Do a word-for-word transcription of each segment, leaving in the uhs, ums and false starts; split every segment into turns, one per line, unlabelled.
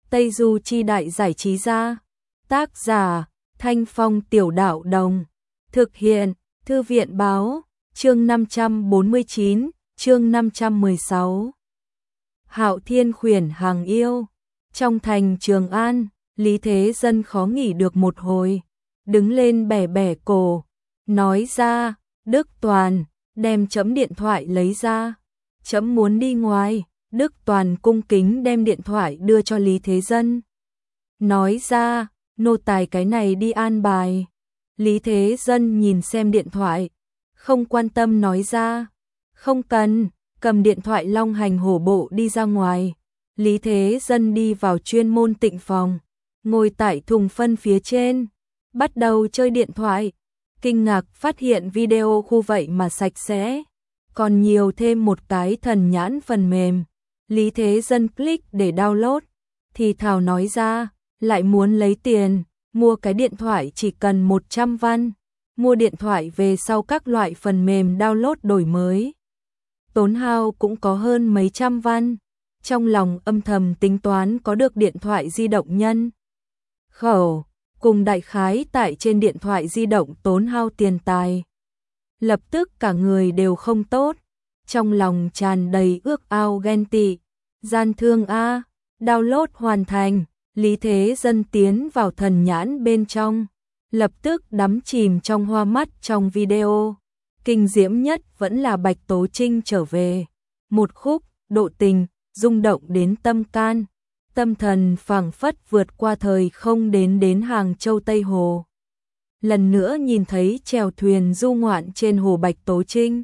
Tây Du Chi Đại Giải Trí Gia. Tác giả Thanh Phong Tiểu Đạo Đồng. Thực hiện Thư viện Báo. Chương năm trăm bốn mươi chín, chương năm trăm mười sáu. Hạo Thiên khuyển hàng yêu. Trong thành Trường An, Lý Thế Dân khó nghỉ được một hồi, đứng lên bẻ bẻ cổ, nói ra, Đức Toàn, đem chấm điện thoại lấy ra, chấm muốn đi ngoài. Đức Toàn cung kính đem điện thoại đưa cho Lý Thế Dân. Nói ra, nô tài cái này đi an bài. Lý Thế Dân nhìn xem điện thoại, không quan tâm nói ra, không cần, cầm điện thoại long hành hổ bộ đi ra ngoài. Lý Thế Dân đi vào chuyên môn tịnh phòng, ngồi tại thùng phân phía trên, bắt đầu chơi điện thoại. Kinh ngạc phát hiện video khu vậy mà sạch sẽ, còn nhiều thêm một cái thần nhãn phần mềm. Lý Thế Dân click để download, thì thào nói ra, lại muốn lấy tiền, mua cái điện thoại chỉ cần một trăm văn, mua điện thoại về sau các loại phần mềm download đổi mới. Tốn hao cũng có hơn mấy trăm văn, trong lòng âm thầm tính toán có được điện thoại di động nhân khẩu, cùng đại khái tại trên điện thoại di động tốn hao tiền tài. Lập tức cả người đều không tốt, trong lòng tràn đầy ước ao ghen tị, gian thương a. Download hoàn thành, Lý Thế Dân tiến vào thần nhãn bên trong, lập tức đắm chìm trong hoa mắt trong video. Kinh diễm nhất vẫn là Bạch Tố Trinh trở về, một khúc độ tình rung động đến tâm can, tâm thần phảng phất vượt qua thời không đến đến Hàng Châu Tây Hồ. Lần nữa nhìn thấy chèo thuyền du ngoạn trên hồ Bạch Tố Trinh,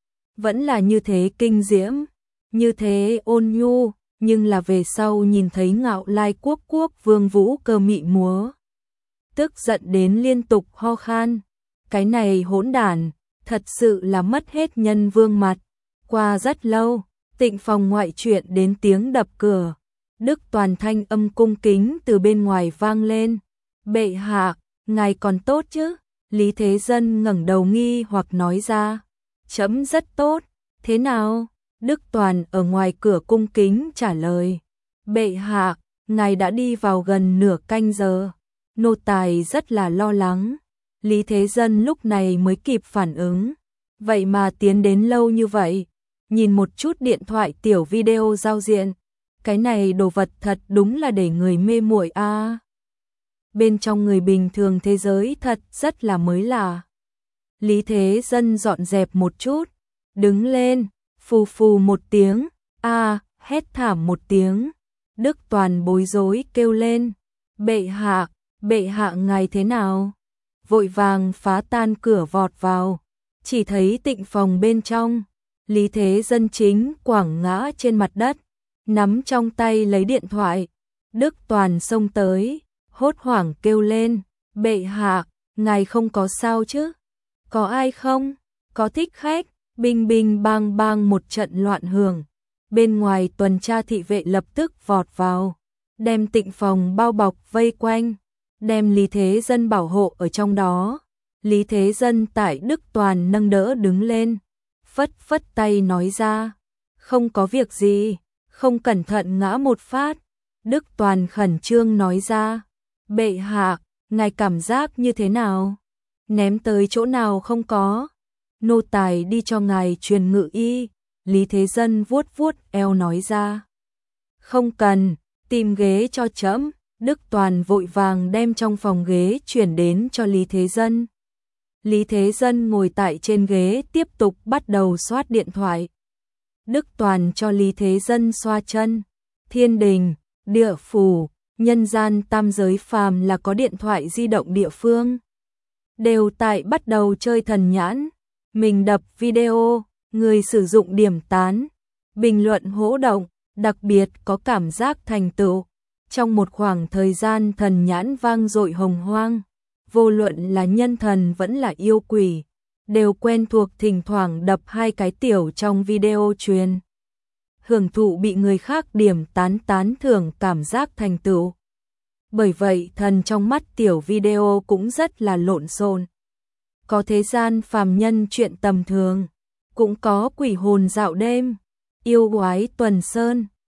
vẫn là như thế kinh diễm, như thế ôn nhu, nhưng là về sau nhìn thấy Ngạo Lai Quốc quốc vương vũ cơ mị múa, tức giận đến liên tục ho khan. Cái này hỗn đản, thật sự là mất hết nhân vương mặt. Qua rất lâu, tịnh phòng ngoại chuyện đến tiếng đập cửa, Đức Toàn thanh âm cung kính từ bên ngoài vang lên. Bệ hạ, ngài còn tốt chứ? Lý Thế Dân ngẩng đầu nghi hoặc nói ra, chấm rất tốt. Thế nào? Đức Toàn ở ngoài cửa cung kính trả lời, bệ hạ, ngài đã đi vào gần nửa canh giờ, nô tài rất là lo lắng. Lý Thế Dân lúc này mới kịp phản ứng, vậy mà tiến đến lâu như vậy, nhìn một chút điện thoại tiểu video giao diện, cái này đồ vật thật đúng là để người mê muội a. À. Bên trong người bình thường thế giới thật rất là mới lạ. Lý Thế Dân dọn dẹp một chút, đứng lên, phù phù một tiếng, a, à, hét thảm một tiếng. Đức Toàn bối rối kêu lên, bệ hạ, bệ hạ ngài thế nào? Vội vàng phá tan cửa vọt vào, chỉ thấy tịnh phòng bên trong, Lý Thế Dân chính quẳng ngã trên mặt đất, nắm trong tay lấy điện thoại. Đức Toàn xông tới, hốt hoảng kêu lên, bệ hạ, ngài không có sao chứ? Có ai không? Có thích khách? Binh binh bang bang một trận loạn hưởng, bên ngoài tuần tra thị vệ lập tức vọt vào, đem tịnh phòng bao bọc vây quanh, đem Lý Thế Dân bảo hộ ở trong đó. Lý Thế Dân tại Đức Toàn nâng đỡ đứng lên, phất phất tay nói ra, không có việc gì, không cẩn thận ngã một phát. Đức Toàn khẩn trương nói ra, bệ hạ, ngài cảm giác như thế nào? Ném tới chỗ nào không có? Nô tài đi cho ngài truyền ngự y. Lý Thế Dân vuốt vuốt eo nói ra, không cần, tìm ghế cho trẫm. Đức Toàn vội vàng đem trong phòng ghế chuyển đến cho Lý Thế Dân. Lý Thế Dân ngồi tại trên ghế tiếp tục bắt đầu soát điện thoại. Đức Toàn cho Lý Thế Dân xoa chân. Thiên đình, địa phủ, nhân gian tam giới phàm là có điện thoại di động địa phương, đều tại bắt đầu chơi thần nhãn. Mình đập video, người sử dụng điểm tán, bình luận hỗ động, đặc biệt có cảm giác thành tựu. Trong một khoảng thời gian thần nhãn vang dội hồng hoang, vô luận là nhân thần vẫn là yêu quỷ, đều quen thuộc thỉnh thoảng đập hai cái tiểu trong video truyền. Hưởng thụ bị người khác điểm tán tán thưởng cảm giác thành tựu. Bởi vậy thần trong mắt tiểu video cũng rất là lộn xộn. Có thế gian phàm nhân chuyện tầm thường, cũng có quỷ hồn dạo đêm, yêu quái tuần sơn,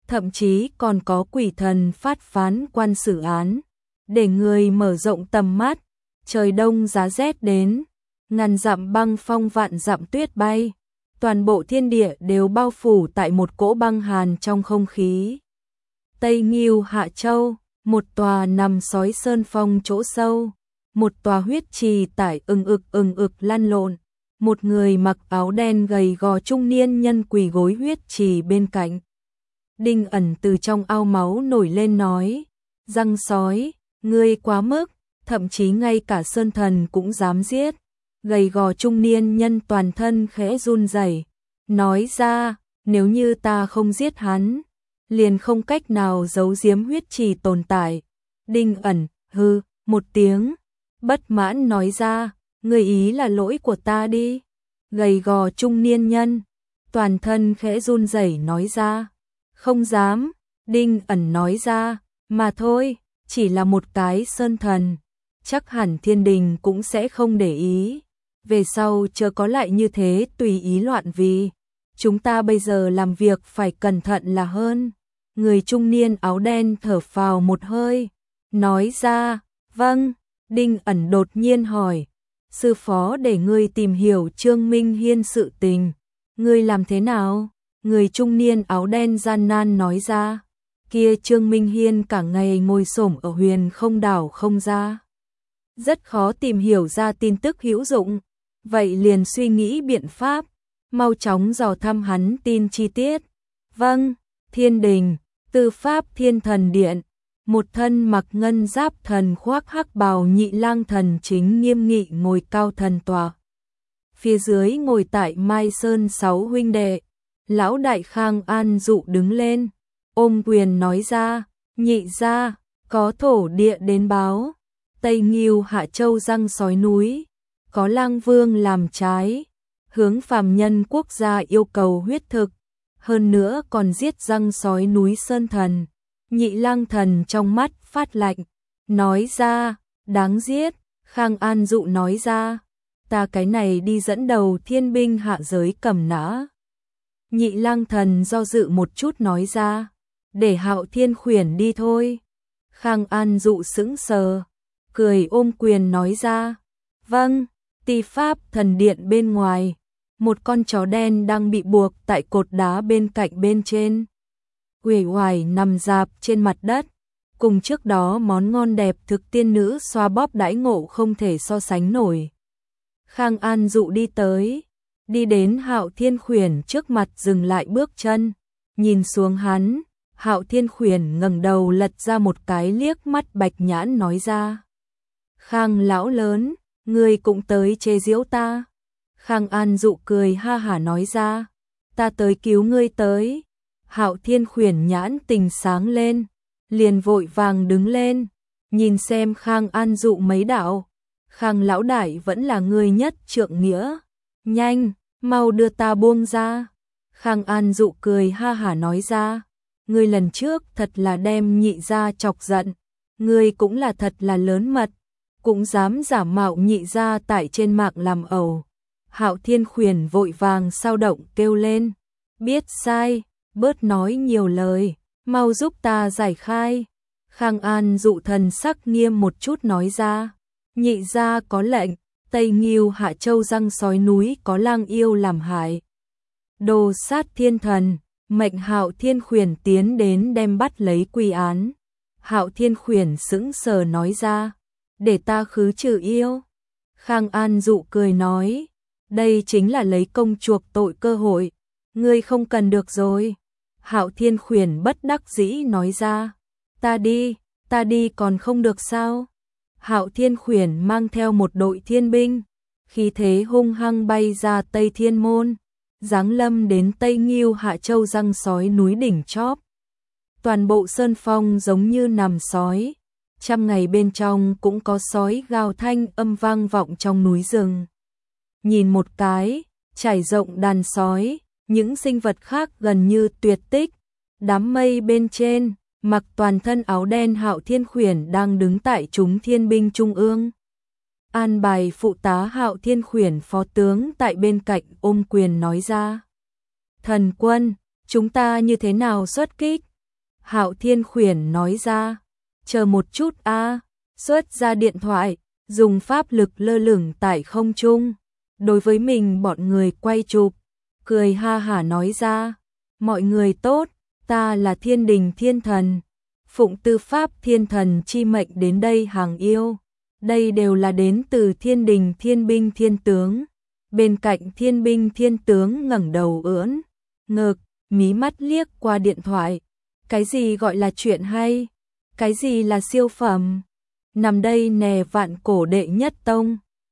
thậm chí còn có quỷ thần phát phán quan xử án, để người mở rộng tầm mắt. Trời đông giá rét đến, ngàn dặm băng phong vạn dặm tuyết bay, toàn bộ thiên địa đều bao phủ tại một cỗ băng hàn trong không khí. Tây Ngưu Hạ Châu, một tòa nằm sói sơn phong chỗ sâu, một tòa huyết trì tải ừng ực ừng ực lăn lộn, một người mặc áo đen gầy gò trung niên nhân quỳ gối huyết trì bên cạnh. Đinh Ẩn từ trong ao máu nổi lên nói, răng sói, ngươi quá mức, thậm chí ngay cả sơn thần cũng dám giết. Gầy gò trung niên nhân toàn thân khẽ run rẩy, nói ra, nếu như ta không giết hắn, liền không cách nào giấu giếm huyết trì tồn tại. Đinh Ẩn, hư, một tiếng, bất mãn nói ra, người ý là lỗi của ta đi. Gầy gò trung niên nhân, toàn thân khẽ run rẩy nói ra, không dám. Đinh Ẩn nói ra, mà thôi, chỉ là một cái sơn thần, chắc hẳn thiên đình cũng sẽ không để ý. Về sau chớ có lại như thế tùy ý loạn vì. Chúng ta bây giờ làm việc phải cẩn thận là hơn. Người trung niên áo đen thở phào một hơi, nói ra, vâng. Đinh Ẩn đột nhiên hỏi, sư phó để ngươi tìm hiểu Trương Minh Hiên sự tình, ngươi làm thế nào? Người trung niên áo đen gian nan nói ra, kia Trương Minh Hiên cả ngày ngồi xổm ở Huyền Không đảo không ra, rất khó tìm hiểu ra tin tức hữu dụng. Vậy liền suy nghĩ biện pháp, mau chóng dò thăm hắn tin chi tiết. Vâng. Thiên đình, Tư Pháp Thiên Thần Điện, một thân mặc ngân giáp thần khoác hắc bào Nhị Lang Thần chính nghiêm nghị ngồi cao thần tòa. Phía dưới ngồi tại Mai Sơn sáu huynh đệ. Lão đại Khang An Dụ đứng lên, ôm quyền nói ra, nhị gia, có thổ địa đến báo, Tây Ngưu Hạ Châu răng sói núi, có lang vương làm trái, hướng phàm nhân quốc gia yêu cầu huyết thực, hơn nữa còn giết răng sói núi sơn thần. Nhị Lang Thần trong mắt phát lạnh, nói ra, đáng giết. Khang An Dụ nói ra, ta cái này đi dẫn đầu thiên binh hạ giới cầm nã. Nhị Lang Thần do dự một chút nói ra, để Hạo Thiên Khuyển đi thôi. Khang An Dụ sững sờ, cười ôm quyền nói ra, vâng. Ti Pháp Thần Điện bên ngoài, một con chó đen đang bị buộc tại cột đá bên cạnh bên trên. Uể oải nằm rạp trên mặt đất, cùng trước đó món ngon đẹp thực tiên nữ xoa bóp đãi ngộ không thể so sánh nổi. Khang An Dụ đi tới, đi đến Hạo Thiên Khuyển trước mặt dừng lại bước chân, nhìn xuống hắn. Hạo Thiên Khuyển ngẩng đầu lật ra một cái liếc mắt bạch nhãn nói ra, Khang lão lớn, ngươi cũng tới chế giễu ta. Khang An Dụ cười ha hả nói ra, ta tới cứu ngươi tới. Hạo Thiên Khuyển nhãn tình sáng lên, liền vội vàng đứng lên, nhìn xem Khang An Dụ mấy đạo. Khang lão đại vẫn là người nhất trượng nghĩa, nhanh, mau đưa ta buông ra. Khang An Dụ cười ha hả nói ra, ngươi lần trước thật là đem nhị gia chọc giận, ngươi cũng là thật là lớn mật, cũng dám giả mạo nhị gia tại trên mạng làm ẩu. Hạo Thiên Khuyển vội vàng sao động kêu lên, biết sai, bớt nói nhiều lời, mau giúp ta giải khai. Khang An Dụ thần sắc nghiêm một chút nói ra, nhị gia có lệnh, Tây Ngưu Hạ Châu răng sói núi có lang yêu làm hại, đồ sát thiên thần, mệnh Hạo Thiên Khuyển tiến đến đem bắt lấy quy án. Hạo Thiên Khuyển sững sờ nói ra, để ta khứ trừ yêu. Khang An Dụ cười nói, đây chính là lấy công chuộc tội cơ hội, ngươi không cần được rồi. Hạo Thiên Khuyển bất đắc dĩ nói ra, ta đi, ta đi còn không được sao? Hạo Thiên Khuyển mang theo một đội thiên binh, khí thế hung hăng bay ra Tây Thiên Môn, giáng lâm đến Tây Ngưu Hạ Châu răng sói núi đỉnh chóp. Toàn bộ sơn phong giống như nằm sói, trăm ngày bên trong cũng có sói gào thanh âm vang vọng trong núi rừng. Nhìn một cái, trải rộng đàn sói, những sinh vật khác gần như tuyệt tích. Đám mây bên trên, mặc toàn thân áo đen Hạo Thiên Khuyển đang đứng tại chúng thiên binh trung ương. An bài phụ tá Hạo Thiên Khuyển phó tướng tại bên cạnh ôm quyền nói ra, thần quân, chúng ta như thế nào xuất kích? Hạo Thiên khuyển nói ra, chờ một chút a, xuất ra điện thoại, dùng pháp lực lơ lửng tại không trung, đối với mình bọn người quay chụp, cười ha hả nói ra, mọi người tốt, ta là Thiên Đình Thiên Thần, phụng tư pháp thiên thần chi mệnh đến đây hàng yêu, đây đều là đến từ Thiên Đình Thiên Binh Thiên Tướng. Bên cạnh Thiên Binh Thiên Tướng ngẩng đầu ưỡn ngực, mí mắt liếc qua điện thoại. Cái gì gọi là chuyện hay? Cái gì là siêu phẩm? Nằm đây nè vạn cổ đệ nhất tông.